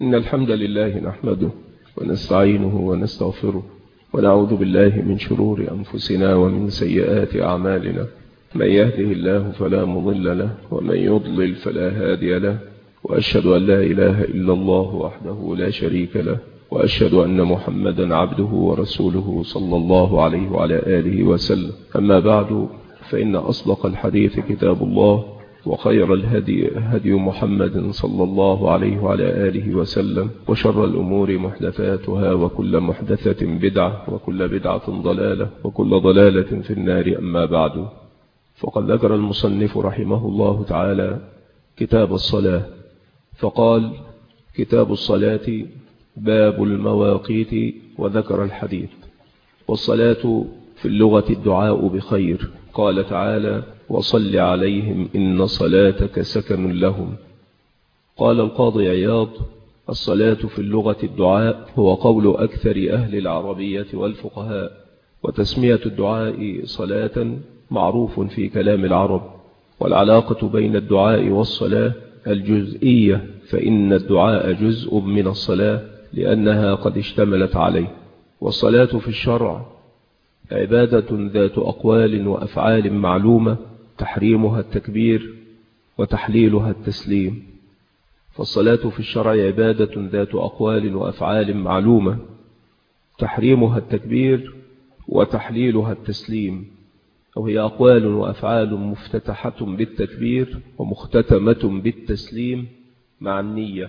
إن الحمد لله نحمده ونستعينه ونستغفره ونعوذ بالله من شرور أنفسنا ومن سيئات أعمالنا. من يهده الله فلا مضل له ومن يضلل فلا هادي له، وأشهد أن لا إله إلا الله وحده لا شريك له، وأشهد أن محمدا عبده ورسوله صلى الله عليه وعلى آله وسلم. أما بعد، فإن أصدق الحديث كتاب الله، وخير الهدي هدي محمد صلى الله عليه وعلى آله وسلم، وشر الأمور محدثاتها، وكل محدثة بدعة، وكل بدعة ضلالة، وكل ضلالة في النار. أما بعد، فقد ذكر المصنف رحمه الله تعالى كتاب الصلاة، فقال: كتاب الصلاة باب المواقيت، وذكر الحديث. والصلاة في اللغة الدعاء بخير، قال تعالى: وصل عليهم إن صلاتك سكن لهم. قال القاضي عياض: الصلاة في اللغة الدعاء هو قول أكثر أهل العربية والفقهاء، وتسمية الدعاء صلاة معروف في كلام العرب. والعلاقة بين الدعاء والصلاة الجزئية، فإن الدعاء جزء من الصلاة لأنها قد اشتملت عليه. والصلاة في الشرع عبادة ذات أقوال وأفعال معلومة، تحريمها التكبير وتحليلها التسليم. فالصلاة في الشرع عبادة ذات أقوال وأفعال معلومة، تحريمها التكبير وتحليلها التسليم. وهي أقوال وأفعال مفتتحة بالتكبير ومختتمة بالتسليم مع النية.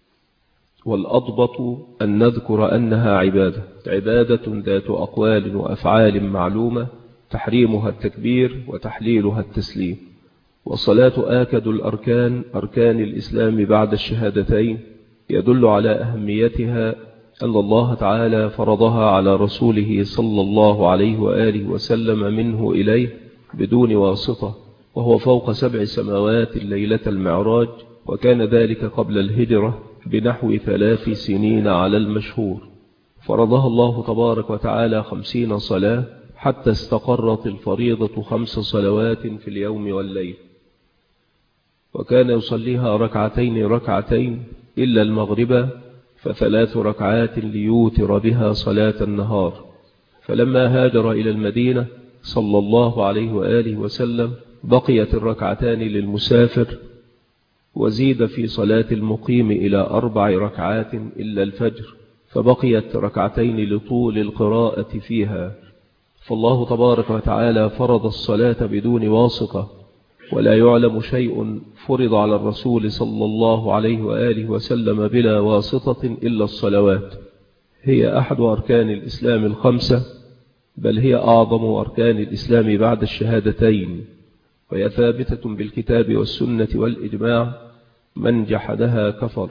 والأضبط أن نذكر أنها عبادة ذات أقوال وأفعال معلومة، تحريمها التكبير وتحليلها التسليم. والصلاة آكد الأركان، أركان الإسلام بعد الشهادتين، يدل على أهميتها أن الله تعالى فرضها على رسوله صلى الله عليه وآله وسلم منه إليه بدون واسطة، وهو فوق 7 سماوات ليلة المعراج، وكان ذلك قبل الهجرة بنحو 3 سنين على المشهور. فرضها الله تبارك وتعالى 50 صلاة حتى استقرت الفريضة 5 صلوات في اليوم والليل، وكان يصليها ركعتين إلا المغرب، ف3 ركعات ليوتر بها صلاة النهار. فلما هاجر إلى المدينة صلى الله عليه وآله وسلم بقيت 2 ركعتان للمسافر، وزيد في صلاة المقيم إلى 4 ركعات إلا الفجر، فبقيت 2 ركعتين لطول القراءة فيها. فالله تبارك وتعالى فرض الصلاة بدون واسطة، ولا يعلم شيء فرض على الرسول صلى الله عليه وآله وسلم بلا واسطة إلا الصلوات. هي أحد أركان الإسلام ال5، بل هي أعظم أركان الإسلام بعد الشهادتين، وهي ثابتة بالكتاب والسنة والإجماع، من جحدها كفر.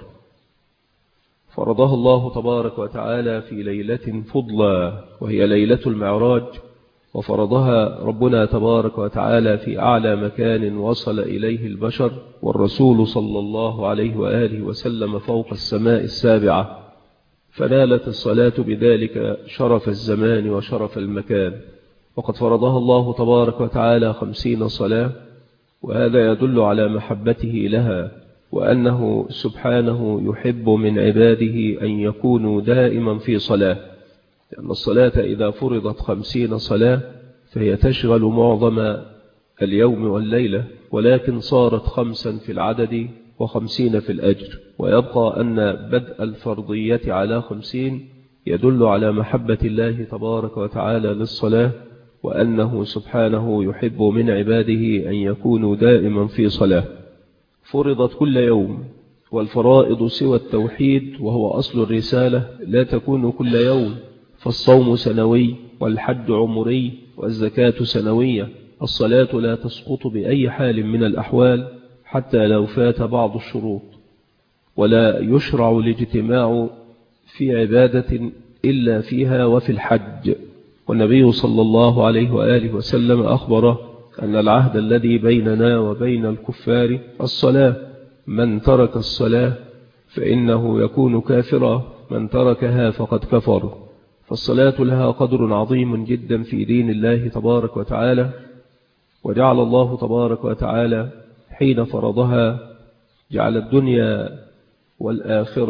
فرضها الله تبارك وتعالى في ليلة فضلى، وهي ليلة المعراج، وفرضها ربنا تبارك وتعالى في أعلى مكان وصل إليه البشر، والرسول صلى الله عليه وآله وسلم فوق السماء السابعة، فنالت الصلاة بذلك شرف الزمان وشرف المكان. وقد فرضها الله تبارك وتعالى 50 صلاة، وهذا يدل على محبته لها، وأنه سبحانه يحب من عباده أن يكونوا دائما في صلاة، لأن الصلاة إذا فرضت 50 صلاة فهي تشغل معظم اليوم والليلة، ولكن صارت 5 في العدد و50 في الأجر. ويبقى أن بدء الفرضية على 50 يدل على محبة الله تبارك وتعالى للصلاة، وأنه سبحانه يحب من عباده أن يكونوا دائما في صلاة. فرضت كل يوم، والفرائض سوى التوحيد وهو أصل الرسالة لا تكون كل يوم، فالصوم سنوي، والحج عمري، والزكاة سنوية. الصلاة لا تسقط بأي حال من الأحوال حتى لو فات بعض الشروط. ولا يشرع الاجتماع في عبادة إلا فيها وفي الحج. والنبي صلى الله عليه وآله وسلم أخبر أن العهد الذي بيننا وبين الكفار الصلاة، من ترك الصلاة فإنه يكون كافرا، من تركها فقد كفر. فالصلاة لها قدر عظيم جدا في دين الله تبارك وتعالى، وجعل الله تبارك وتعالى حين فرضها جعل الدنيا والآخرة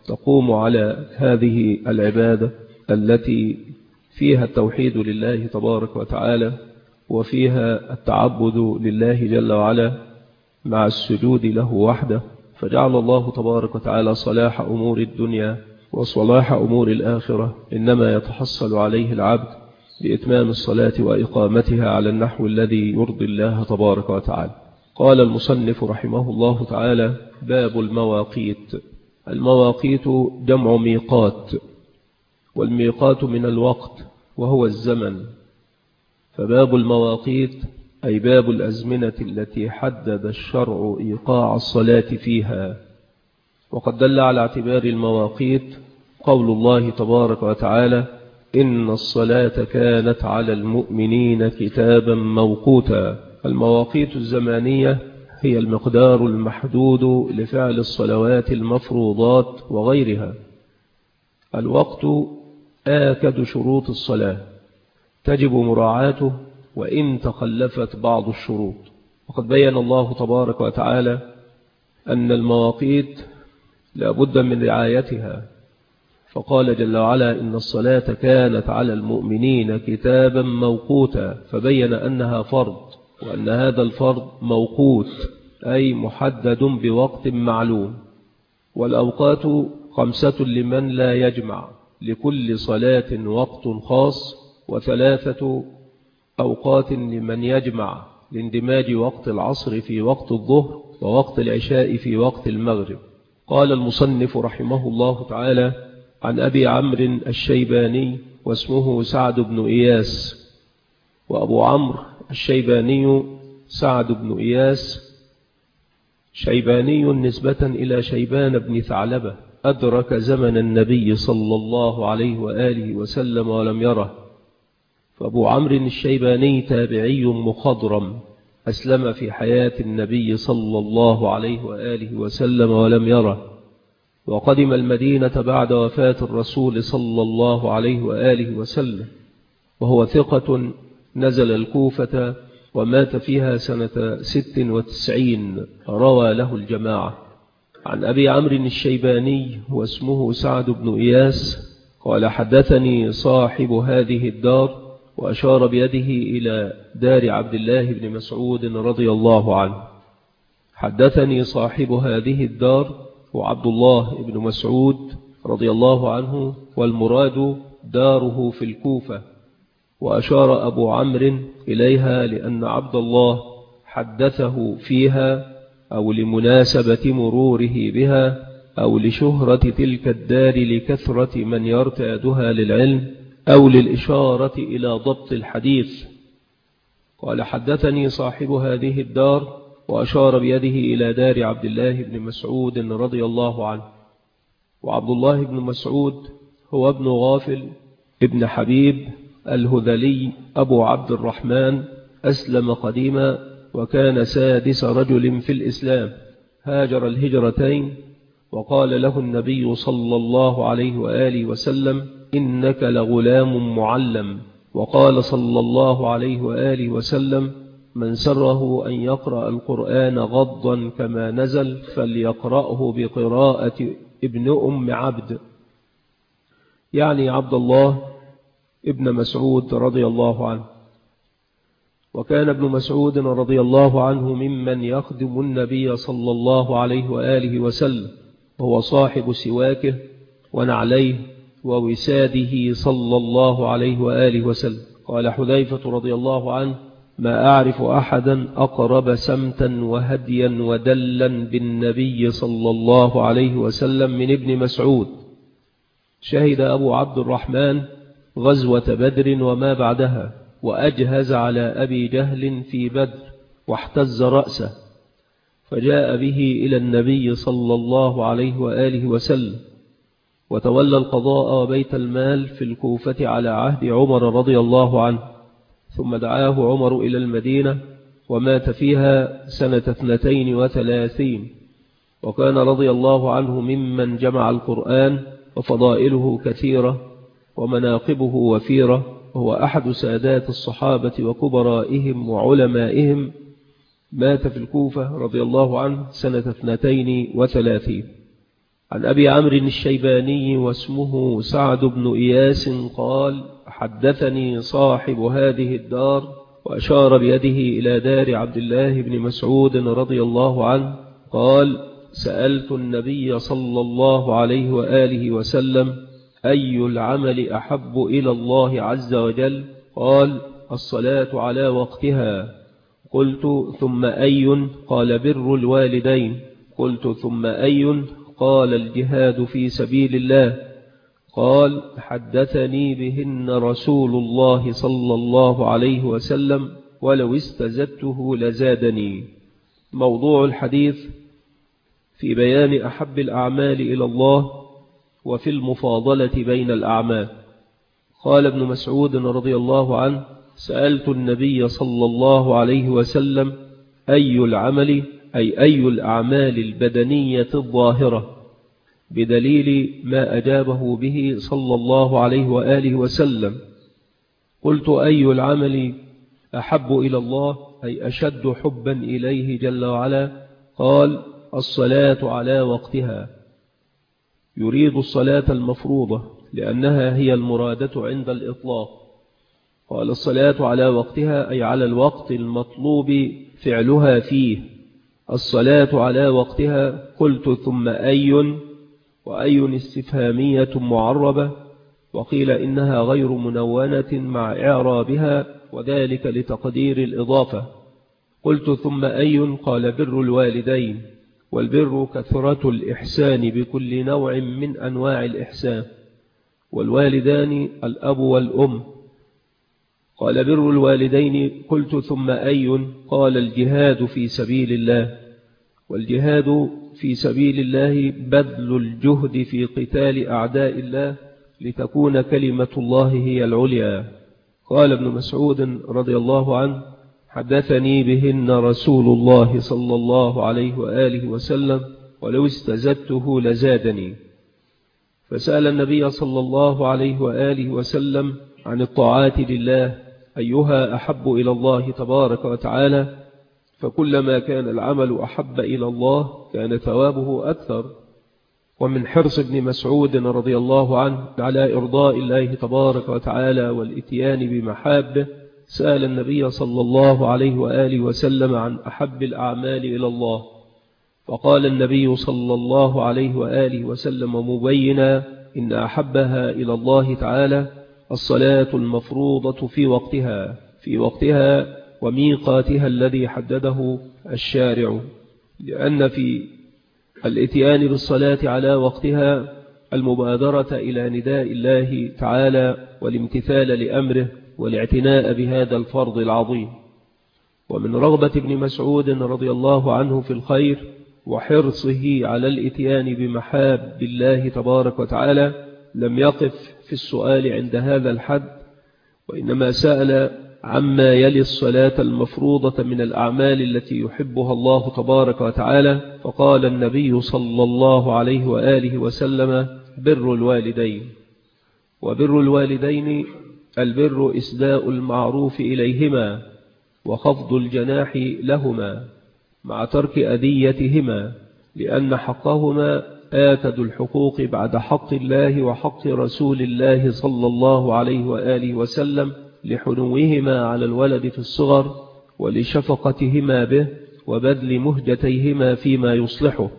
تقوم على هذه العبادة التي فيها التوحيد لله تبارك وتعالى وفيها التعبد لله جل وعلا مع السجود له وحده. فجعل الله تبارك وتعالى صلاح أمور الدنيا وصلاح أمور الآخرة إنما يتحصل عليه العبد بإتمام الصلاة وإقامتها على النحو الذي يرضي الله تبارك وتعالى. قال المصنف رحمه الله تعالى: باب المواقيت. المواقيت جمع ميقات، والميقات من الوقت وهو الزمن. فباب المواقيت أي باب الأزمنة التي حدد الشرع إيقاع الصلاة فيها. وقد دل على اعتبار المواقيت قول الله تبارك وتعالى: إن الصلاة كانت على المؤمنين كتابا موقوتا. المواقيت الزمانية هي المقدار المحدود لفعل الصلوات المفروضات وغيرها. الوقت آكد شروط الصلاة، تجب مراعاته وإن تخلفت بعض الشروط. وقد بيّن الله تبارك وتعالى أن المواقيت لا بد من رعايتها، فقال جل وعلا: إن الصلاة كانت على المؤمنين كتابا موقوتا، فبين أنها فرض، وأن هذا الفرض موقوت أي محدد بوقت معلوم. والأوقات 5 لمن لا يجمع، لكل صلاة وقت خاص، و3 أوقات لمن يجمع، لاندماج وقت العصر في وقت الظهر ووقت العشاء في وقت المغرب. قال المصنف رحمه الله تعالى: عن أبي عمرو الشيباني واسمه سعد بن إياس. وأبو عمرو الشيباني سعد بن إياس شيباني نسبة إلى شيبان بن ثعلبة، أدرك زمن النبي صلى الله عليه وآله وسلم ولم يره. فأبو عمرو الشيباني تابعي مخضرم، أسلم في حياة النبي صلى الله عليه وآله وسلم ولم يره، وقدم المدينة بعد وفاة الرسول صلى الله عليه وآله وسلم، وهو ثقة نزل الكوفة ومات فيها سنة 96، روى له الجماعة. عن أبي عمرو الشيباني واسمه سعد بن إياس قال: حدثني صاحب هذه الدار، وأشار بيده إلى دار عبد الله بن مسعود رضي الله عنه. حدثني صاحب هذه الدار وعبد الله بن مسعود رضي الله عنه، والمراد داره في الكوفة. وأشار أبو عمرو إليها لأن عبد الله حدثه فيها، أو لمناسبة مروره بها، أو لشهرة تلك الدار لكثرة من يرتادها للعلم، أو للإشارة إلى ضبط الحديث. قال: حدثني صاحب هذه الدار، وأشار بيده إلى دار عبد الله بن مسعود رضي الله عنه. وعبد الله بن مسعود هو ابن غافل ابن حبيب الهذلي أبو عبد الرحمن، أسلم قديما وكان 6 رجل في الإسلام، هاجر الهجرتين. وقال له النبي صلى الله عليه وآله وسلم: إنك لغلام معلم. وقال صلى الله عليه وآله وسلم: من سره أن يقرأ القرآن غضا كما نزل فليقرأه بقراءة ابن أم عبد، يعني عبد الله ابن مسعود رضي الله عنه. وكان ابن مسعود رضي الله عنه ممن يخدم النبي صلى الله عليه وآله وسلم، وهو صاحب سواكه ونعليه ووساده صلى الله عليه وآله وسلم. قال حذيفة رضي الله عنه: ما أعرف أحدا أقرب سمتا وهديا ودلا بالنبي صلى الله عليه وسلم من ابن مسعود. شهد أبو عبد الرحمن غزوة بدر وما بعدها، وأجهز على أبي جهل في بدر واحتز رأسه، فجاء به إلى النبي صلى الله عليه وآله وسلم، وتولى القضاء وبيت المال في الكوفة على عهد عمر رضي الله عنه. ثم دعاه عمر إلى المدينة ومات فيها سنة 32، وكان رضي الله عنه ممن جمع القرآن، وفضائله كثيرة ومناقبه وفيرة، وهو أحد سادات الصحابة وكبرائهم وعلمائهم. مات في الكوفة رضي الله عنه سنة 32. عن أبي عمرو الشيباني واسمه سعد بن إياس قال: حدثني صاحب هذه الدار، وأشار بيده إلى دار عبد الله بن مسعود رضي الله عنه، قال: سألت النبي صلى الله عليه وآله وسلم: أي العمل أحب إلى الله عز وجل؟ قال: الصلاة على وقتها. قلت: ثم أي؟ قال: بر الوالدين. قلت: ثم أي؟ قال: الجهاد في سبيل الله. قال: حدثني بهن رسول الله صلى الله عليه وسلم، ولو استزدته لزادني. موضوع الحديث في بيان أحب الأعمال إلى الله وفي المفاضلة بين الأعمال. قال ابن مسعود رضي الله عنه: سألت النبي صلى الله عليه وسلم: أي العمل، أي أي الأعمال البدنية الظاهرة، بدليل ما أجابه به صلى الله عليه وآله وسلم. قلت: أي العمل أحب إلى الله، أي أشد حبا إليه جل وعلا؟ قال: الصلاة على وقتها. يريد الصلاة المفروضة لأنها هي المرادة عند الإطلاق. قال: الصلاة على وقتها أي على الوقت المطلوب فعلها فيه. الصلاة على وقتها. قلت: ثم أي؟ وأي استفهامية معربة، وقيل إنها غير منونة مع إعرابها، وذلك لتقدير الإضافة. قلت: ثم أي؟ قال: بر الوالدين. والبر كثرة الإحسان بكل نوع من أنواع الإحسان، والوالدان الأب والأم. قال: بر الوالدين. قلت: ثم أي؟ قال: الجهاد في سبيل الله. والجهاد في سبيل الله بذل الجهد في قتال أعداء الله لتكون كلمة الله هي العليا. قال ابن مسعود رضي الله عنه: حدثني بهن رسول الله صلى الله عليه وآله وسلم، ولو استزدته لزادني. فسأل النبي صلى الله عليه وآله وسلم عن الطاعات لله أيها أحب إلى الله تبارك وتعالى، فكلما كان العمل أحب إلى الله كان ثوابه أكثر. ومن حرص ابن مسعود رضي الله عنه على إرضاء الله تبارك وتعالى والإتيان بمحابه، سأل النبي صلى الله عليه وآله وسلم عن أحب الأعمال إلى الله، فقال النبي صلى الله عليه وآله وسلم مبينا: إن أحبها إلى الله تعالى الصلاة المفروضة في وقتها وميقاتها الذي حدده الشارع، لأن في الاتيان بالصلاة على وقتها المبادرة إلى نداء الله تعالى والامتثال لأمره والاعتناء بهذا الفرض العظيم. ومن رغبة ابن مسعود رضي الله عنه في الخير وحرصه على الاتيان بمحاب الله تبارك وتعالى لم يقف في السؤال عند هذا الحد، وإنما سأل عما يلي الصلاة المفروضة من الأعمال التي يحبها الله تبارك وتعالى، فقال النبي صلى الله عليه وآله وسلم: بر الوالدين. وبر الوالدين البر إسداء المعروف إليهما وخفض الجناح لهما مع ترك أذيتهما، لأن حقهما آكد الحقوق بعد حق الله وحق رسول الله صلى الله عليه وآله وسلم، لحنوهما على الولد في الصغر ولشفقتهما به وبذل مهجتيهما فيما يصلحه.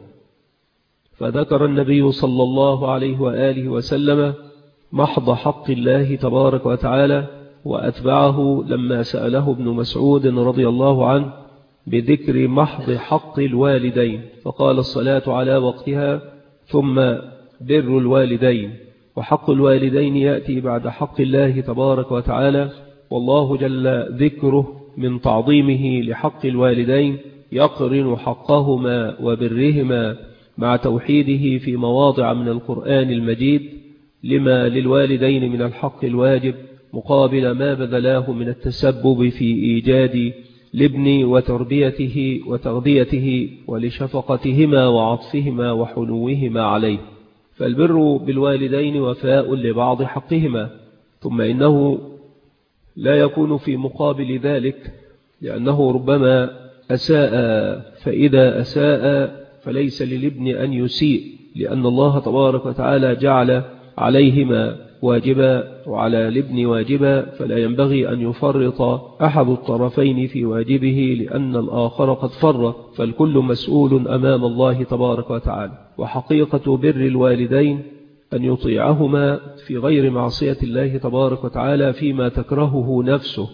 فذكر النبي صلى الله عليه وآله وسلم محض حق الله تبارك وتعالى، وأتبعه لما سأله ابن مسعود رضي الله عنه بذكر محض حق الوالدين، فقال: الصلاة على وقتها ثم بر الوالدين. وحق الوالدين يأتي بعد حق الله تبارك وتعالى، والله جل ذكره من تعظيمه لحق الوالدين يقرن حقهما وبرهما مع توحيده في مواضع من القرآن المجيد لما للوالدين من الحق الواجب مقابل ما بذلاه من التسبب في إيجاد الابن وتربيته وتغذيته ولشفقتهما وعطفهما وحنوهما عليه. فالبر بالوالدين وفاء لبعض حقهما، ثم إنه لا يكون في مقابل ذلك، لأنه ربما أساء، فإذا أساء فليس للابن أن يسيء، لأن الله تبارك وتعالى جعل عليهما واجبا وعلى الابن واجبا، فلا ينبغي أن يفرط أحد الطرفين في واجبه لأن الآخر قد فرط، فالكل مسؤول أمام الله تبارك وتعالى. وحقيقة بر الوالدين أن يطيعهما في غير معصية الله تبارك وتعالى فيما تكرهه نفسه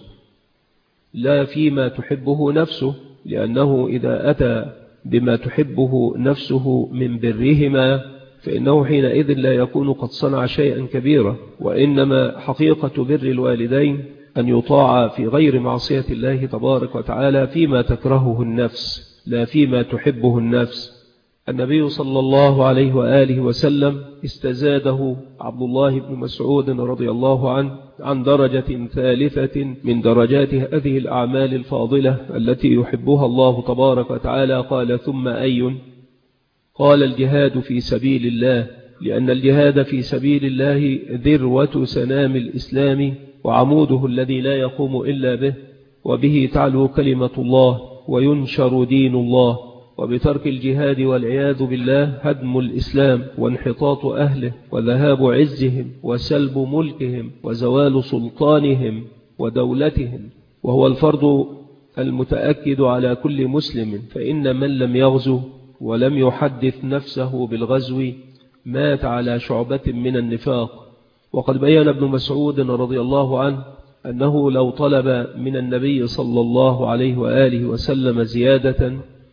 لا فيما تحبه نفسه، لأنه إذا أتى بما تحبه نفسه من برهما فإنه حينئذ لا يكون قد صنع شيئا كبيرا، وإنما حقيقة بر الوالدين أن يطاع في غير معصية الله تبارك وتعالى فيما تكرهه النفس لا فيما تحبه النفس. النبي صلى الله عليه وآله وسلم استزاده عبد الله بن مسعود رضي الله عنه عن درجة ثالثة من درجات هذه الأعمال الفاضلة التي يحبها الله تبارك وتعالى. قال: ثم أي؟ قال: الجهاد في سبيل الله، لأن الجهاد في سبيل الله ذروة سنام الإسلام وعموده الذي لا يقوم إلا به، وبه تعلو كلمة الله وينشر دين الله، وبترك الجهاد والعياذ بالله هدم الإسلام وانحطاط أهله وذهاب عزهم وسلب ملكهم وزوال سلطانهم ودولتهم، وهو الفرض المتأكد على كل مسلم، فإن من لم يغزو ولم يحدث نفسه بالغزو مات على شعبة من النفاق. وقد بيّن ابن مسعود رضي الله عنه أنه لو طلب من النبي صلى الله عليه وآله وسلم زيادة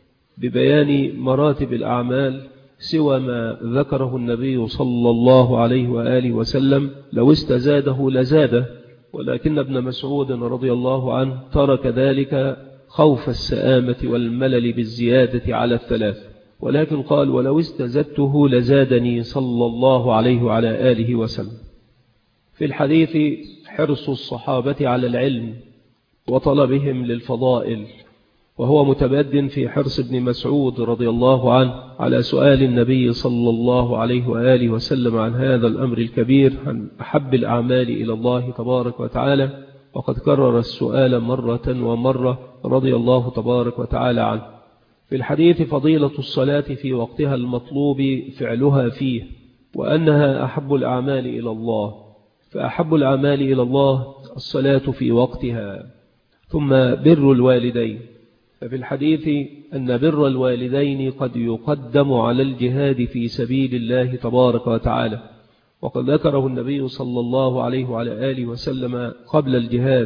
ببيان مراتب الأعمال سوى ما ذكره النبي صلى الله عليه وآله وسلم لو استزاده لزاده، ولكن ابن مسعود رضي الله عنه ترك ذلك خوف السآمة والملل بالزيادة على الثلاث، ولكن قال: ولو استزدته لزادني صلى الله عليه وعلى آله وسلم. في الحديث حرص الصحابة على العلم وطلبهم للفضائل، وهو متبد في حرص ابن مسعود رضي الله عنه على سؤال النبي صلى الله عليه وآله وسلم عن هذا الأمر الكبير، عن أحب الأعمال إلى الله تبارك وتعالى، وقد كرر السؤال مرة ومرة رضي الله تبارك وتعالى عنه. في الحديث فضيلة الصلاة في وقتها المطلوب فعلها فيه، وأنها أحب الأعمال إلى الله، فأحب الأعمال إلى الله الصلاة في وقتها. ثم بر الوالدين، ففي الحديث أن بر الوالدين قد يقدم على الجهاد في سبيل الله تبارك وتعالى، وقد ذكره النبي صلى الله عليه وعلى آله وسلم قبل الجهاد،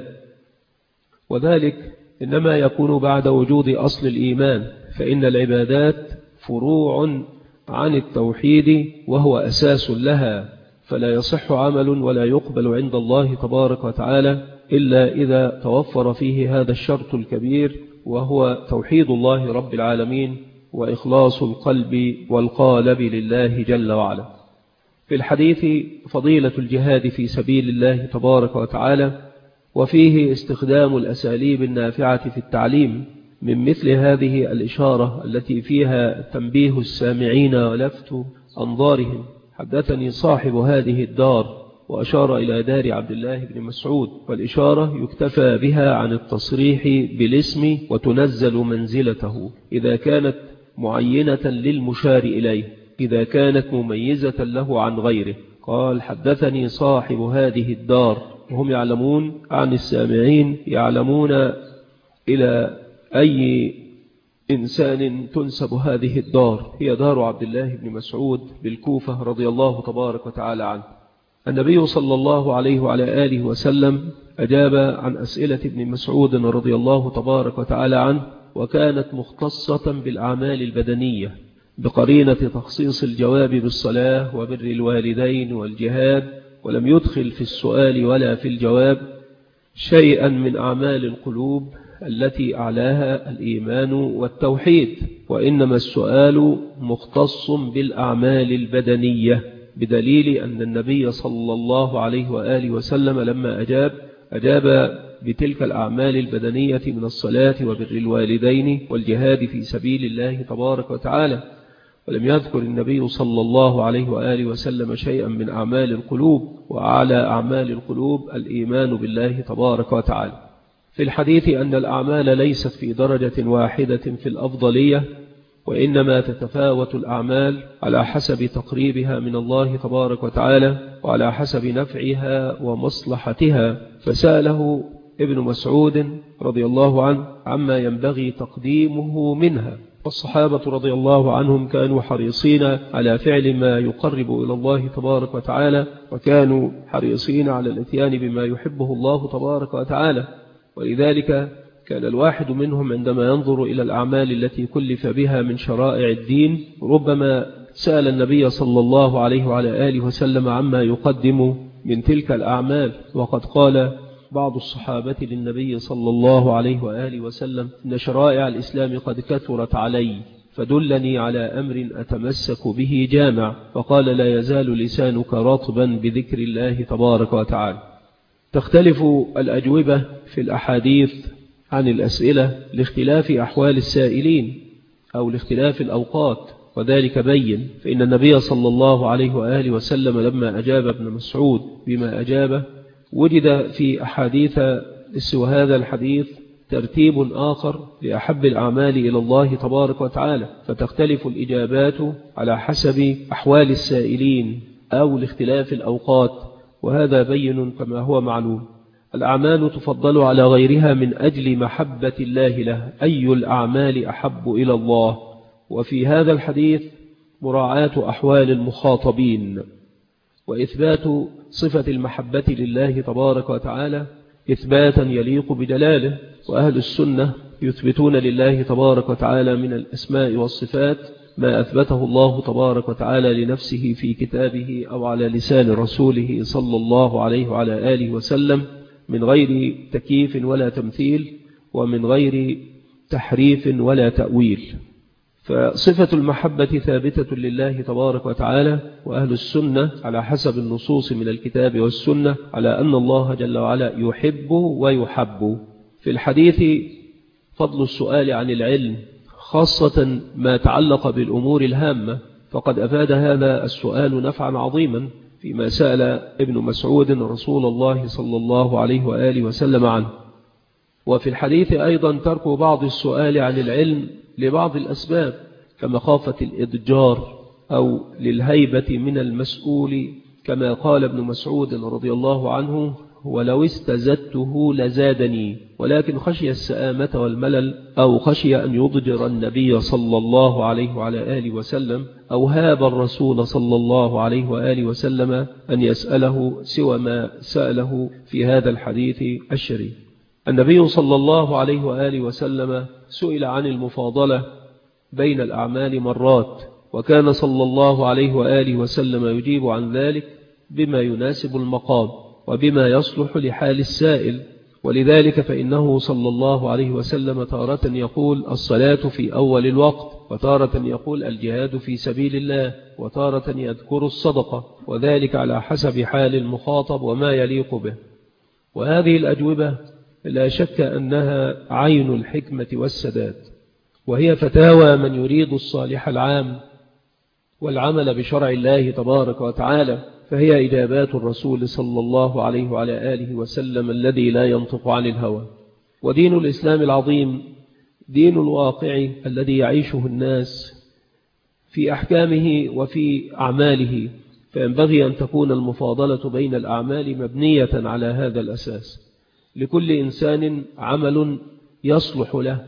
وذلك إنما يكون بعد وجود أصل الإيمان، فإن العبادات فروع عن التوحيد وهو أساس لها، فلا يصح عمل ولا يقبل عند الله تبارك وتعالى إلا إذا توفر فيه هذا الشرط الكبير، وهو توحيد الله رب العالمين وإخلاص القلب والقالب لله جل وعلا. في الحديث فضيلة الجهاد في سبيل الله تبارك وتعالى، وفيه استخدام الأساليب النافعة في التعليم، من مثل هذه الإشارة التي فيها تنبيه السامعين ولفت أنظارهم. حدثني صاحب هذه الدار وأشار إلى دار عبد الله بن مسعود، والإشارة يكتفى بها عن التصريح بالاسم وتنزل منزلته إذا كانت معينة للمشار إليه، إذا كانت مميزة له عن غيره. قال: حدثني صاحب هذه الدار، وهم يعلمون عن السامعين يعلمون إلى أي إنسان تنسب هذه الدار، هي دار عبد الله بن مسعود بالكوفة رضي الله تبارك وتعالى عنه. النبي صلى الله عليه وعلى آله وسلم أجاب عن أسئلة ابن مسعود رضي الله تبارك وتعالى عنه، وكانت مختصة بالأعمال البدنية بقرينة تخصيص الجواب بالصلاة وبر الوالدين والجهاد، ولم يدخل في السؤال ولا في الجواب شيئا من أعمال القلوب التي أعلاها الإيمان والتوحيد، وإنما السؤال مختص بالأعمال البدنية، بدليل أن النبي صلى الله عليه وآله وسلم لما أجاب بتلك الأعمال البدنية من الصلاة وبر الوالدين والجهاد في سبيل الله تبارك وتعالى، ولم يذكر النبي صلى الله عليه وآله وسلم شيئا من أعمال القلوب، وأعلى أعمال القلوب الإيمان بالله تبارك وتعالى. في الحديث أن الأعمال ليست في درجة واحدة في الأفضلية، وإنما تتفاوت الأعمال على حسب تقريبها من الله تبارك وتعالى وعلى حسب نفعها ومصلحتها. فسأله ابن مسعود رضي الله عنه عما ينبغي تقديمه منها، والصحابة رضي الله عنهم كانوا حريصين على فعل ما يقرب إلى الله تبارك وتعالى، وكانوا حريصين على الاتيان بما يحبه الله تبارك وتعالى. ولذلك كان الواحد منهم عندما ينظر إلى الأعمال التي كلف بها من شرائع الدين ربما سأل النبي صلى الله عليه وعلى آله وسلم عما يقدم من تلك الأعمال. وقد قال بعض الصحابة للنبي صلى الله عليه وآله وسلم: إن شرائع الإسلام قد كثرت علي فدلني على أمر أتمسك به جامع. فقال: لا يزال لسانك رطبا بذكر الله تبارك وتعالى. تختلف الأجوبة في الأحاديث عن الأسئلة لاختلاف أحوال السائلين أو لاختلاف الأوقات، وذلك بين. فإن النبي صلى الله عليه وآله وسلم لما أجاب ابن مسعود بما أجابه وجد في أحاديث سوى هذا الحديث ترتيب آخر لأحب الأعمال إلى الله تبارك وتعالى، فتختلف الإجابات على حسب أحوال السائلين أو لاختلاف الأوقات، وهذا بين كما هو معلوم. الأعمال تفضل على غيرها من أجل محبة الله له. أي الأعمال أحب إلى الله؟ وفي هذا الحديث مراعاة أحوال المخاطبين وإثبات صفة المحبة لله تبارك وتعالى إثباتا يليق بجلاله. وأهل السنة يثبتون لله تبارك وتعالى من الأسماء والصفات ما أثبته الله تبارك وتعالى لنفسه في كتابه أو على لسان رسوله صلى الله عليه وعلى آله وسلم من غير تكييف ولا تمثيل ومن غير تحريف ولا تأويل. فصفة المحبة ثابتة لله تبارك وتعالى، وأهل السنة على حسب النصوص من الكتاب والسنة على أن الله جل وعلا يحب ويحب. في الحديث فضل السؤال عن العلم، خاصة ما تعلق بالأمور الهامة، فقد أفاد هذا السؤال نفعا عظيما فيما سأل ابن مسعود رسول الله صلى الله عليه وآله وسلم عنه. وفي الحديث أيضا ترك بعض السؤال عن العلم لبعض الأسباب كمخافة الإضجار أو للهيبة من المسؤول، كما قال ابن مسعود رضي الله عنه: ولو استزدته لزادني، ولكن خشي السآمة والملل أو خشي أن يضجر النبي صلى الله عليه وعلى آله وسلم أو هاب الرسول صلى الله عليه وآله وسلم أن يسأله سوى ما سأله في هذا الحديث الشريف. النبي صلى الله عليه وآله وسلم سئل عن المفاضلة بين الأعمال مرات، وكان صلى الله عليه وآله وسلم يجيب عن ذلك بما يناسب المقام وبما يصلح لحال السائل. ولذلك فإنه صلى الله عليه وسلم تارة يقول الصلاة في أول الوقت، وتارة يقول الجهاد في سبيل الله، وتارة يذكر الصدقة، وذلك على حسب حال المخاطب وما يليق به. وهذه الأجوبة لا شك أنها عين الحكمة والسداد، وهي فتاوى من يريد الصالح العام والعمل بشرع الله تبارك وتعالى، فهي إجابات الرسول صلى الله عليه وعلى آله وسلم الذي لا ينطق عن الهوى. ودين الإسلام العظيم دين الواقع الذي يعيشه الناس في أحكامه وفي أعماله، فينبغي أن تكون المفاضلة بين الأعمال مبنية على هذا الأساس. لكل إنسان عمل يصلح له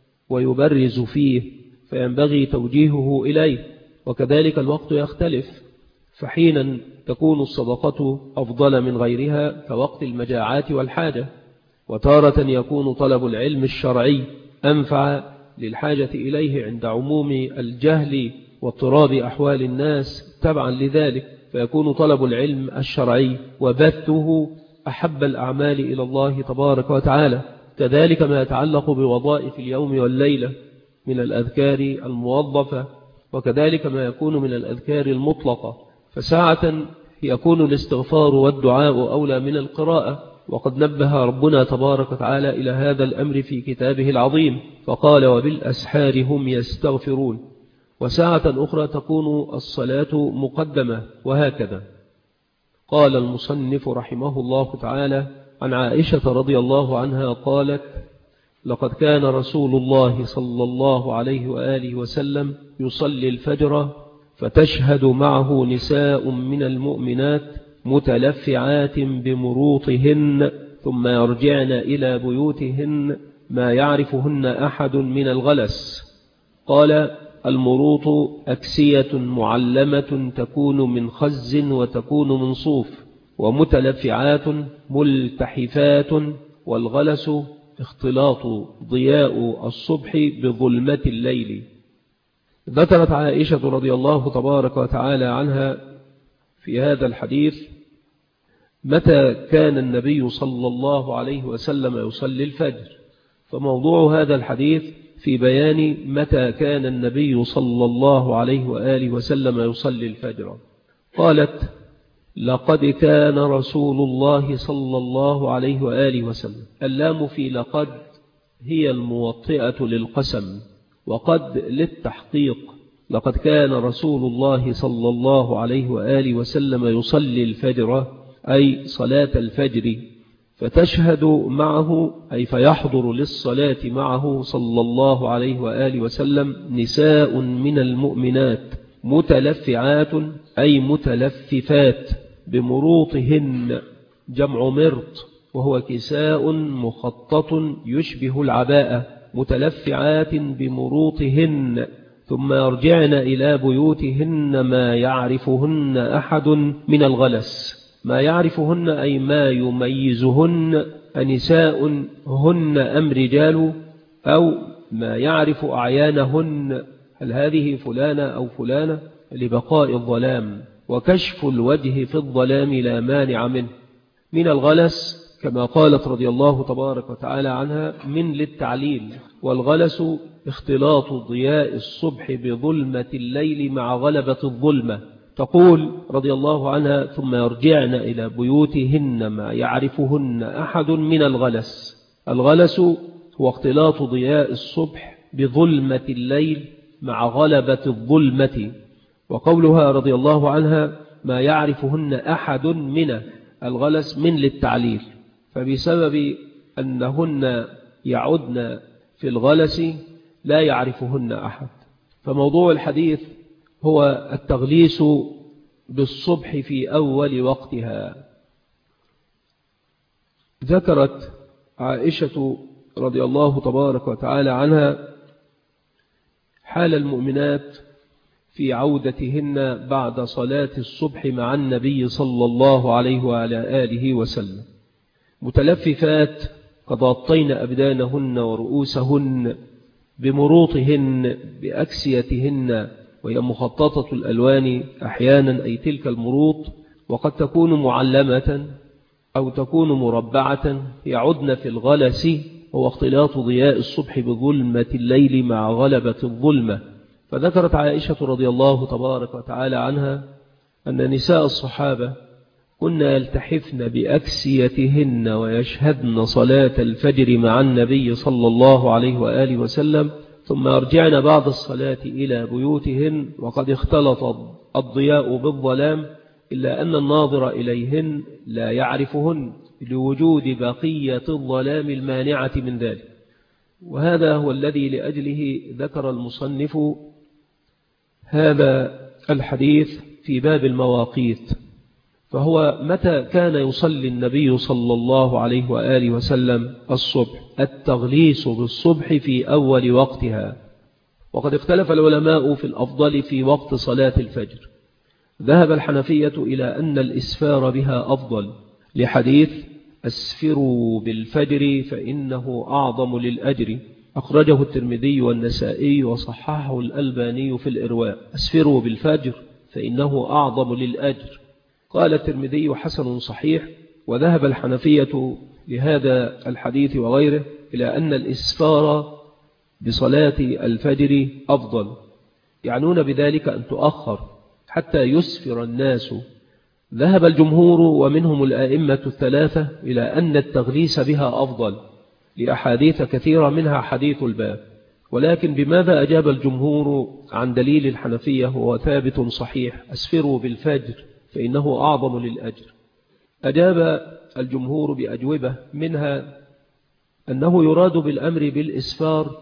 ويبرز فيه، فينبغي توجيهه إليه. وكذلك الوقت يختلف، فحينا تكون الصدقة أفضل من غيرها كوقت المجاعات والحاجة، وتارة يكون طلب العلم الشرعي أنفع للحاجة إليه عند عموم الجهل واضطراب أحوال الناس تبعا لذلك، فيكون طلب العلم الشرعي وبثه أحب الأعمال إلى الله تبارك وتعالى. كذلك ما يتعلق بوظائف اليوم والليلة من الأذكار الموظفة، وكذلك ما يكون من الأذكار المطلقة، فساعة يكون الاستغفار والدعاء أولى من القراءة. وقد نبه ربنا تبارك وتعالى إلى هذا الأمر في كتابه العظيم، فقال وبالأسحار هم يستغفرون. وساعة أخرى تكون الصلاة مقدمة، وهكذا. قال المصنف رحمه الله تعالى عن عائشة رضي الله عنها قالت: لقد كان رسول الله صلى الله عليه وآله وسلم يصلي الفجر فتشهد معه نساء من المؤمنات متلفعات بمروطهن ثم يرجعن إلى بيوتهن ما يعرفهن أحد من الغلس. قال: المروط أكسية معلمة تكون من خز وتكون من صوف، ومتلفعات ملتحفات، والغلس اختلاط ضياء الصبح بظلمة الليل. ذكرت عائشة رضي الله تبارك وتعالى عنها في هذا الحديث متى كان النبي صلى الله عليه وسلم يصلي الفجر، فموضوع هذا الحديث في بيان متى كان النبي صلى الله عليه وآله وسلم يصلي الفجر. قالت: لقد كان رسول الله صلى الله عليه وآله وسلم. اللام في لقد هي الموطئة للقسم، وقد للتحقيق. لقد كان رسول الله صلى الله عليه وآله وسلم يصلي الفجر، أي صلاة الفجر، فتشهد معه أي فيحضر للصلاة معه صلى الله عليه وآله وسلم نساء من المؤمنات متلفعات أي متلففات بمروطهن، جمع مرط، وهو كساء مخطط يشبه العباءة، متلفعات بمروطهن ثم يرجعن إلى بيوتهن ما يعرفهن أحد من الغلس. ما يعرفهن أي ما يميزهن أنساء هن أم رجال، أو ما يعرف أعيانهن، هل هذه فلانة أو فلانة، لبقاء الظلام، وكشف الوجه في الظلام لا مانع منه. من الغلس كما قالت رضي الله تبارك وتعالى عنها من للتعليل، والغلس اختلاط ضياء الصبح بظلمة الليل مع غلبة الظلمة. تقول رضي الله عنها: ثم يرجعن إلى بيوتهن ما يعرفهن أحد من الغلس. الغلس هو اختلاط ضياء الصبح بظلمة الليل مع غلبة الظلمة. وقولها رضي الله عنها ما يعرفهن أحد من الغلس من للتعليل، فبسبب أنهن يعدن في الغلس لا يعرفهن أحد. فموضوع الحديث هو التغليس بالصبح في أول وقتها. ذكرت عائشة رضي الله تبارك وتعالى عنها حال المؤمنات في عودتهن بعد صلاة الصبح مع النبي صلى الله عليه وعلى آله وسلم، متلففات قد غطين أبدانهن ورؤوسهن بمروطهن بأكسيتهن، وهي مخططة الألوان أحيانا، أي تلك المروط، وقد تكون معلمة أو تكون مربعة، يعدن في الغلس، وهو اختلاط ضياء الصبح بظلمة الليل مع غلبة الظلمة. فذكرت عائشة رضي الله تبارك وتعالى عنها أن نساء الصحابة كن يلتحفن بأكسيتهن ويشهدن صلاة الفجر مع النبي صلى الله عليه وآله وسلم، ثم يرجعن بعد الصلاة إلى بيوتهن وقد اختلط الضياء بالظلام، إلا أن الناظر إليهن لا يعرفهن لوجود بقية الظلام المانعة من ذلك. وهذا هو الذي لأجله ذكر المصنف هذا الحديث في باب المواقيت. فهو متى كان يصلي النبي صلى الله عليه وآله وسلم الصبح؟ التغليس بالصبح في أول وقتها. وقد اختلف العلماء في الأفضل في وقت صلاة الفجر. ذهب الحنفية إلى أن الإسفار بها أفضل، لحديث أسفروا بالفجر فإنه أعظم للأجر، أخرجه الترمذي والنسائي وصححه الألباني في الإرواء. أسفروا بالفجر فإنه أعظم للأجر. قال الترمذي حسن صحيح. وذهب الحنفية لهذا الحديث وغيره إلى أن الإسفار بصلاة الفجر أفضل، يعنون بذلك أن تؤخر حتى يسفر الناس. ذهب الجمهور ومنهم الآئمة الثلاثة إلى أن التغليس بها أفضل، لأحاديث كثيرة منها حديث الباب. ولكن بماذا أجاب الجمهور عن دليل الحنفية وهو ثابت صحيح: أسفروا بالفجر فإنه أعظم للأجر؟ أجاب الجمهور بأجوبة، منها أنه يراد بالأمر بالإسفار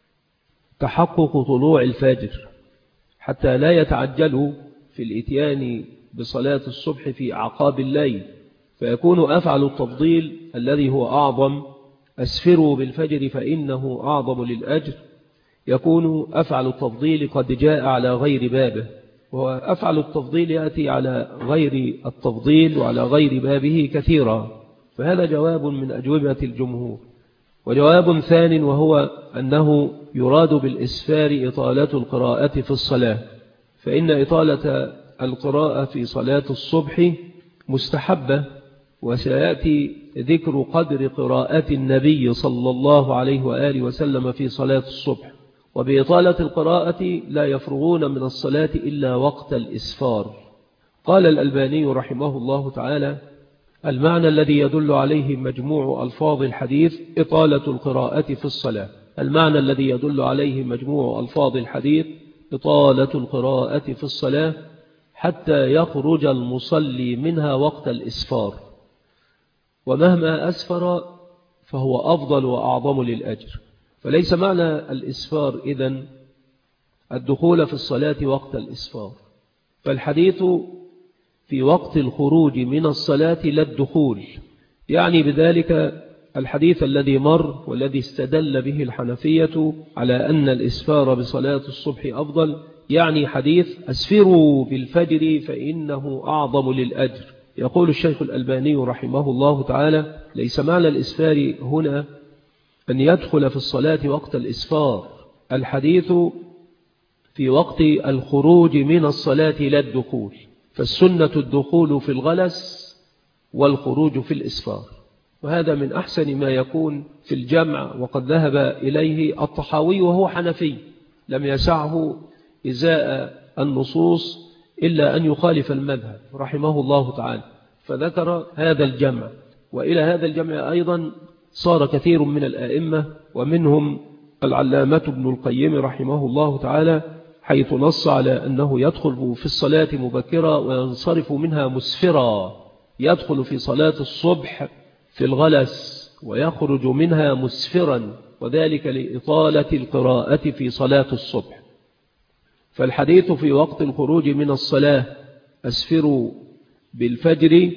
تحقق طلوع الفجر، حتى لا يتعجلوا في الإتيان بصلاة الصبح في أعقاب الليل، فيكون أفعل التفضيل الذي هو أعظم، أسفروا بالفجر فإنه أعظم للأجر، يكون أفعل التفضيل قد جاء على غير بابه، وأفعل التفضيل يأتي على غير التفضيل وعلى غير بابه كثيرا، فهذا جواب من أجوبة الجمهور. وجواب ثاني وهو أنه يراد بالإسفار إطالة القراءة في الصلاة، فإن إطالة القراءة في صلاة الصبح مستحبة، وسيأتي ذكر قدر قراءة النبي صلى الله عليه وآله وسلم في صلاة الصبح. وبإطالة القراءة لا يفرغون من الصلاة إلا وقت الإسفار. قال الألباني رحمه الله تعالى: المعنى الذي يدل عليه مجموع ألفاظ الحديث إطالة القراءة في الصلاة. المعنى الذي يدل عليه مجموع ألفاظ الحديث إطالة القراءة في الصلاة حتى يخرج المصلي منها وقت الإسفار، ومهما أسفر فهو أفضل وأعظم للأجر. فليس معنى الإسفار إذن الدخول في الصلاة وقت الإسفار، فالحديث في وقت الخروج من الصلاة لا الدخول، يعني بذلك الحديث الذي مر والذي استدل به الحنفية على أن الإسفار بصلاة الصبح أفضل، يعني حديث أسفروا بالفجر فإنه أعظم للأجر. يقول الشيخ الألباني رحمه الله تعالى: ليس معنى الإسفار هنا أن يدخل في الصلاة وقت الإسفار، الحديث في وقت الخروج من الصلاة لا الدخول، فالسنة الدخول في الغلس والخروج في الإسفار، وهذا من أحسن ما يكون في الجمع، وقد ذهب إليه الطحاوي وهو حنفي لم يسعه إزاء النصوص إلا أن يخالف المذهب رحمه الله تعالى، فذكر هذا الجمع. وإلى هذا الجمع أيضا صار كثير من الآئمة، ومنهم العلامة ابن القيم رحمه الله تعالى، حيث نص على أنه يدخل في الصلاة مبكرا وينصرف منها مسفرا، يدخل في صلاة الصبح في الغلس ويخرج منها مسفرا، وذلك لإطالة القراءة في صلاة الصبح. فالحديث في وقت الخروج من الصلاة أسفروا بالفجر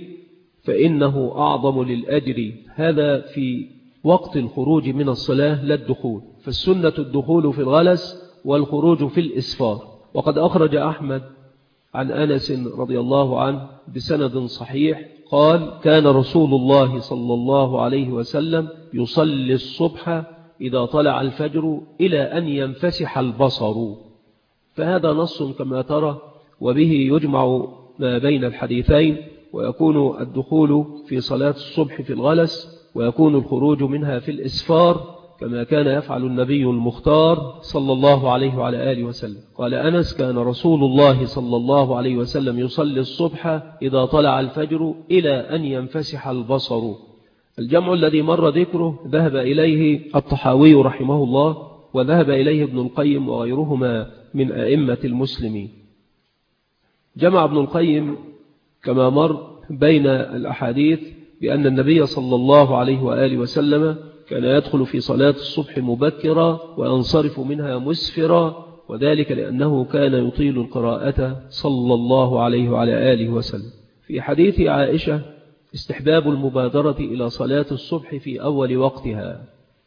فإنه أعظم للأجر، هذا في وقت الخروج من الصلاة لا الدخول، فالسنة الدخول في الغلس والخروج في الإسفار. وقد أخرج أحمد عن أنس رضي الله عنه بسند صحيح قال: كان رسول الله صلى الله عليه وسلم يصلي الصبح إذا طلع الفجر إلى أن ينفسح البصر. فهذا نص كما ترى، وبه يجمع ما بين الحديثين، ويكون الدخول في صلاة الصبح في الغلس، ويكون الخروج منها في الإسفار، كما كان يفعل النبي المختار صلى الله عليه وعلى آله وسلم. قال أنس: كان رسول الله صلى الله عليه وسلم يصلي الصبح إذا طلع الفجر إلى أن ينفسح البصر. الجمع الذي مر ذكره ذهب إليه الطحاوي رحمه الله، وذهب إليه ابن القيم وغيرهما من أئمة المسلمين. جمع ابن القيم كما مر بين الأحاديث بأن النبي صلى الله عليه وآله وسلم كان يدخل في صلاة الصبح مبكرا وينصرف منها مسفرا، وذلك لأنه كان يطيل القراءة صلى الله عليه وعلى آله وسلم. في حديث عائشة استحباب المبادرة إلى صلاة الصبح في أول وقتها،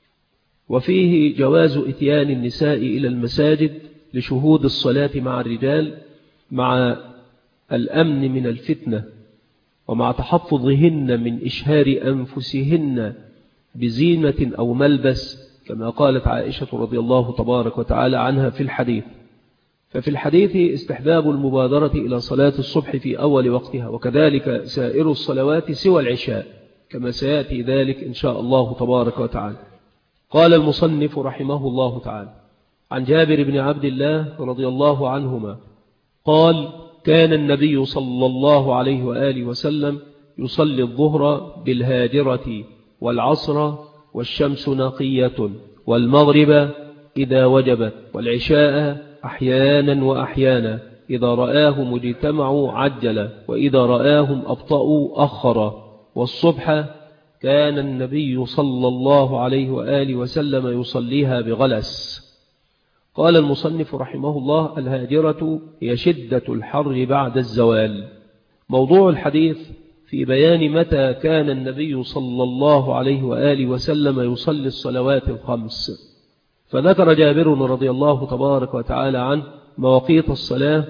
وفيه جواز إتيان النساء إلى المساجد لشهود الصلاة مع الرجال، مع الأمن من الفتنة، ومع تحفظهن من إشهار أنفسهن بزينة أو ملبس، كما قالت عائشة رضي الله تبارك وتعالى عنها في الحديث. ففي الحديث استحباب المبادرة إلى صلاة الصبح في أول وقتها، وكذلك سائر الصلوات سوى العشاء، كما سيأتي ذلك إن شاء الله تبارك وتعالى. قال المصنف رحمه الله تعالى: عن جابر بن عبد الله رضي الله عنهما قال: كان النبي صلى الله عليه وآله وسلم يصلي الظهر بالهاجرة، والعصر والشمس نقية، والمغرب إذا وجبت، والعشاء أحيانا وأحيانا، إذا رآهم اجتمعوا عجل، وإذا رآهم أبطأوا أخر، والصبح كان النبي صلى الله عليه وآله وسلم يصليها بغلس. قال المصنف رحمه الله: الهاجرة هي شدة الحر بعد الزوال. موضوع الحديث في بيان متى كان النبي صلى الله عليه وآله وسلم يصلي الصلوات الخمس. فذكر جابر رضي الله تبارك وتعالى عنه مواقيت الصلاة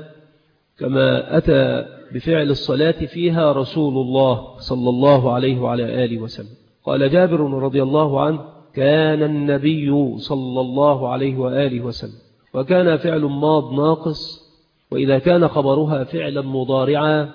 كما أتى بفعل الصلاة فيها رسول الله صلى الله عليه وعلى آله وسلم. قال جابر رضي الله عنه: كان النبي صلى الله عليه وآله وسلم. وكان فعل ماض ناقص، وإذا كان خبرها فعلا مضارعا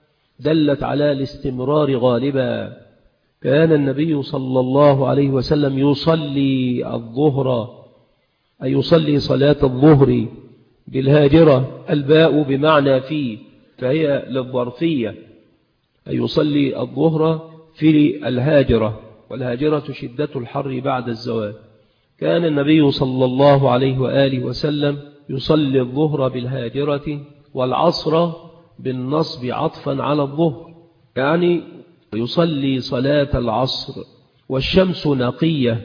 دلت على الاستمرار غالبا. كان النبي صلى الله عليه وسلم يصلي الظهر، أي يصلي صلاة الظهر بالهاجرة، الباء بمعنى في، فهي للظرفية، أي يصلي الظهر في الهاجرة، والهاجرة شدة الحر بعد الزوال. كان النبي صلى الله عليه وآله وسلم يصلي الظهر بالهاجرة والعصر بالنصب عطفا على الظهر، يعني يصلي صلاة العصر والشمس نقية،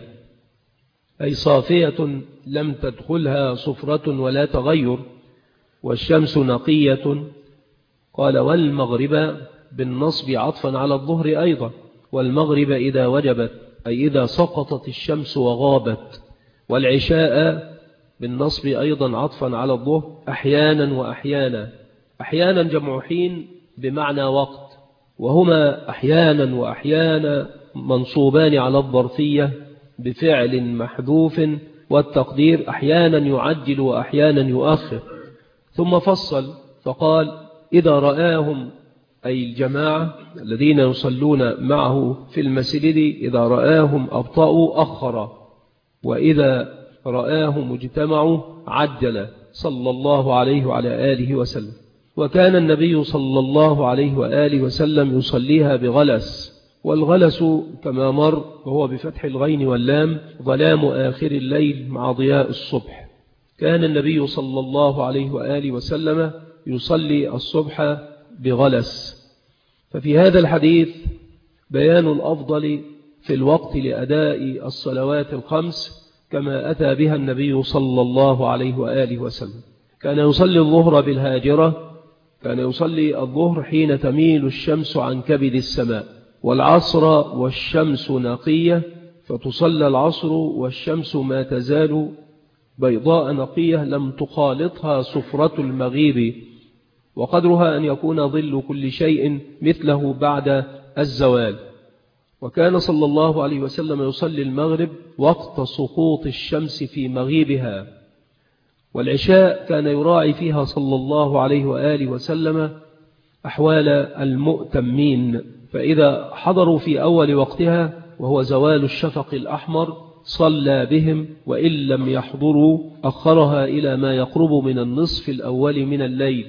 أي صافية لم تدخلها صفرة ولا تغير، والشمس نقية. قال: والمغرب بالنصب عطفا على الظهر أيضا، والمغرب إذا وجبت، أي إذا سقطت الشمس وغابت، والعشاء بالنصب أيضا عطفا على الظهر أحيانا وأحيانا. أحيانا جمع حين بمعنى وقت، وهما أحيانا وأحيانا منصوبان على الظرفية بفعل محذوف، والتقدير أحيانا يعجل وأحيانا يؤخر. ثم فصل فقال: إذا رآهم، أي الجماعة الذين يصلون معه في المسجد، إذا رآهم أبطأوا أخر، وإذا رآهم اجتمعوا عجل، صلى الله عليه وعلى آله وسلم. وكان النبي صلى الله عليه وآله وسلم يصليها بغلس، والغلس كما مر وهو بفتح الغين واللام ظلام آخر الليل مع ضياء الصبح. كان النبي صلى الله عليه وآله وسلم يصلي الصبح بغلس. ففي هذا الحديث بيان الأفضل في الوقت لأداء الصلوات الخمس كما أتى بها النبي صلى الله عليه وآله وسلم. كان يصلي الظهر بالهاجرة، كان يصلي الظهر حين تميل الشمس عن كبد السماء، والعصر والشمس نقية، فتصلى العصر والشمس ما تزال بيضاء نقية لم تخالطها صفرة المغيب، وقدرها أن يكون ظل كل شيء مثله بعد الزوال. وكان صلى الله عليه وسلم يصلي المغرب وقت سقوط الشمس في مغيبها، والعشاء كان يراعي فيها صلى الله عليه وآله وسلم أحوال المؤتمين، فإذا حضروا في أول وقتها وهو زوال الشفق الأحمر صلى بهم، وإن لم يحضروا أخرها إلى ما يقرب من النصف الأول من الليل،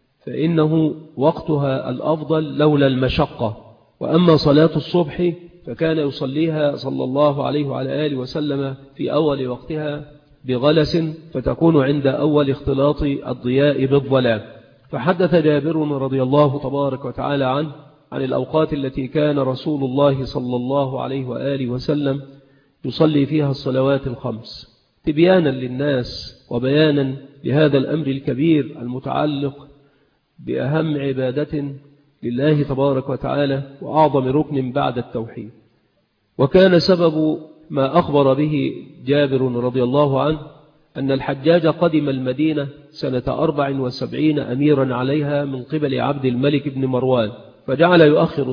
فإنه وقتها الأفضل لولا المشقة. وأما صلاة الصبح فكان يصليها صلى الله عليه وعلى آله وسلم في أول وقتها بغلس، فتكون عند أول اختلاط الضياء بالظلام. فحدث جابر رضي الله تبارك وتعالى عنه عن الأوقات التي كان رسول الله صلى الله عليه وآله وسلم يصلي فيها الصلوات الخمس، تبيانا للناس وبيانا لهذا الأمر الكبير المتعلق بأهم عبادة لله تبارك وتعالى وأعظم ركن بعد التوحيد. وكان سبب ما أخبر به جابر رضي الله عنه أن الحجاج قدم المدينة سنة 74 أميرا عليها من قبل عبد الملك بن مروان، فجعل يؤخر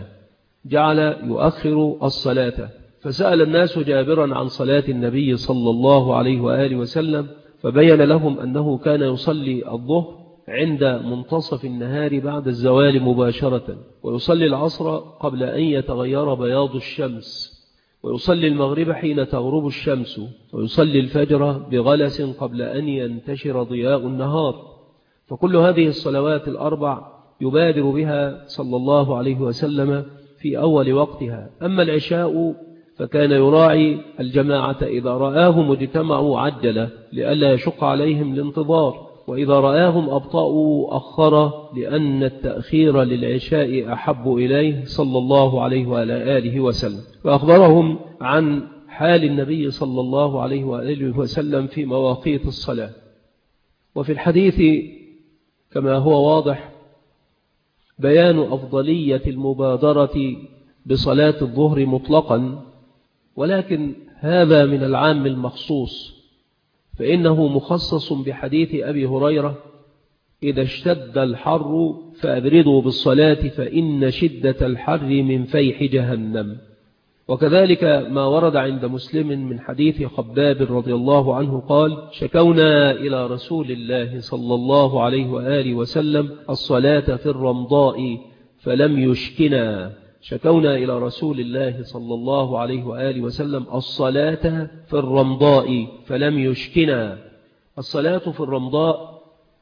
الصلاة، فسأل الناس جابرا عن صلاة النبي صلى الله عليه وآله وسلم، فبين لهم أنه كان يصلي الظهر عند منتصف النهار بعد الزوال مباشرة، ويصلي العصر قبل أن يتغير بياض الشمس، ويصلي المغرب حين تغرب الشمس، ويصلي الفجر بغلس قبل أن ينتشر ضياء النهار. فكل هذه الصلوات الأربع يبادر بها صلى الله عليه وسلم في أول وقتها. أما العشاء فكان يراعي الجماعة إذا رآهم اجتمعوا عجل لئلا يشق عليهم الانتظار، وإذا رآهم أبطأوا أخر، لأن التأخير للعشاء أحب إليه صلى الله عليه وعلى آله وسلم. فأخبرهم عن حال النبي صلى الله عليه وآله وسلم في مواقيت الصلاة. وفي الحديث كما هو واضح بيان أفضلية المبادرة بصلاة الظهر مطلقا، ولكن هذا من العام المخصوص، فإنه مخصص بحديث أبي هريرة: إذا اشتد الحر فأبردوا بالصلاة فإن شدة الحر من فيح جهنم. وكذلك ما ورد عند مسلم من حديث خباب رضي الله عنه قال: شكونا إلى رسول الله صلى الله عليه وآله وسلم الصلاة في الرمضاء فلم يشكنا. شكونا إلى رسول الله صلى الله عليه وآله وسلم الصلاة في الرمضاء فلم يشكنا. الصلاة في الرمضاء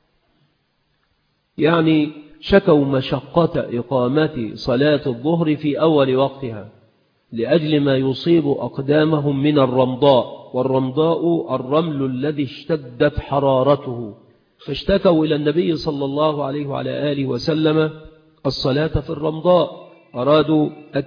يعني شكوا مشقة إقامة صلاة الظهر في أول وقتها لأجل ما يصيب أقدامهم من الرمضاء، والرمضاء الرمل الذي اشتدت حرارته، فاشتكوا إلى النبي صلى الله عليه وعلى آله وسلم الصلاة في الرمضاء، أرادوا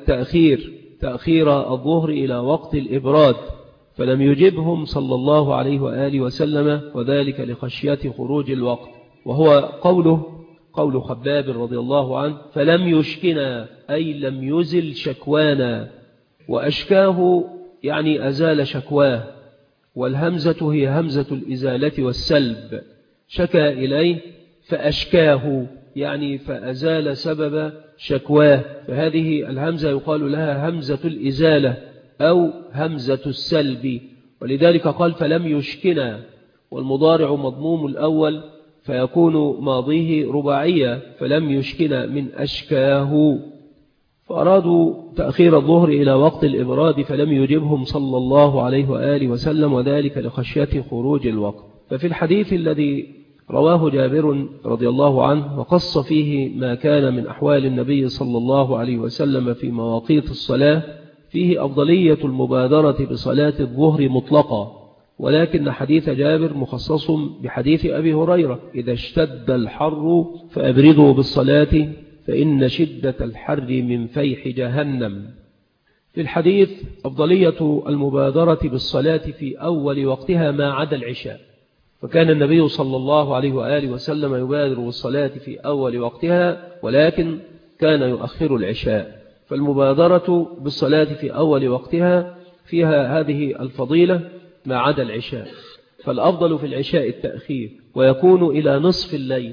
تأخير الظهر إلى وقت الإبراد، فلم يجبهم صلى الله عليه وآله وسلم، وذلك لخشية خروج الوقت. وهو قول خباب رضي الله عنه: فلم يشكنا، أي لم يزل شكوانا. وأشكاه يعني أزال شكواه، والهمزة هي همزة الإزالة والسلب، شكى إليه فأشكاه يعني فأزال سبب شكواه، فهذه الهمزة يقال لها همزة الإزالة أو همزة السلب، ولذلك قال فلم يشكنا، والمضارع مضموم الأول فيكون ماضيه رباعية، فلم يشكنا من أشكاه. فأرادوا تأخير الظهر إلى وقت الإبراد فلم يجبهم صلى الله عليه وآله وسلم، وذلك لخشية خروج الوقت. ففي الحديث الذي رواه جابر رضي الله عنه وقص فيه ما كان من أحوال النبي صلى الله عليه وسلم في مواقيت الصلاة، فيه أفضلية المبادرة بصلاة الظهر مطلقة، ولكن حديث جابر مخصص بحديث أبي هريرة: إذا اشتد الحر فأبردوا بالصلاة فإن شدة الحر من فيح جهنم. في الحديث أفضلية المبادرة بالصلاة في أول وقتها ما عدا العشاء، فكان النبي صلى الله عليه وآله وسلم يبادر بالصلاة في أول وقتها، ولكن كان يؤخر العشاء. فالمبادرة بالصلاة في أول وقتها فيها هذه الفضيلة ما عدا العشاء، فالأفضل في العشاء التأخير، ويكون إلى نصف الليل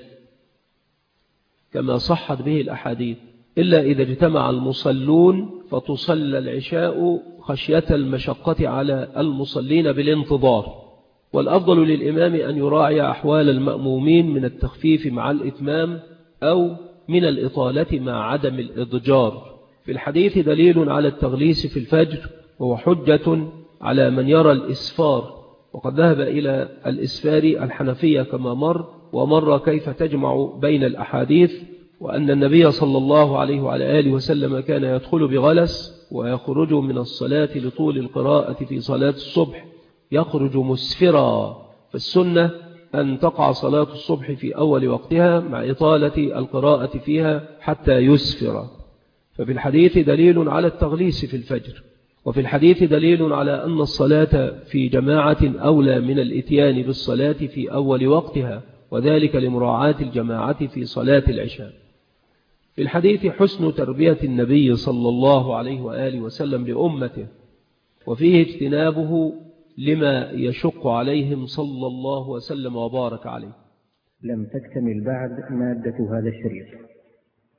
كما صحت به الأحاديث، إلا إذا اجتمع المصلون فتصلى العشاء خشية المشقة على المصلين بالانتظار. والأفضل للإمام أن يراعي أحوال المأمومين من التخفيف مع الإتمام أو من الإطالة مع عدم الإضجار. في الحديث دليل على التغليس في الفجر، وهو حجة على من يرى الإسفار، وقد ذهب إلى الإسفار الحنفية كما ومر كيف تجمع بين الأحاديث، وأن النبي صلى الله عليه وعلى آله وسلم كان يدخل بغلس ويخرج من الصلاة لطول القراءة في صلاة الصبح، يخرج مسفرا، فالسنة أن تقع صلاة الصبح في أول وقتها مع إطالة القراءة فيها حتى يسفر. ففي الحديث دليل على التغليس في الفجر، وفي الحديث دليل على أن الصلاة في جماعة أولى من الإتيان بالصلاة في أول وقتها، وذلك لمراعاة الجماعة في صلاة العشاء. في الحديث حسن تربية النبي صلى الله عليه وآله وسلم لأمته، وفيه اجتنابه لما يشق عليهم صلى الله وسلم وبارك عليه. لم تكتمل بعد مادة هذا الشريط،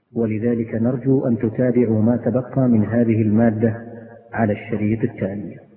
ولذلك نرجو أن تتابعوا ما تبقى من هذه المادة على الشريط التالي.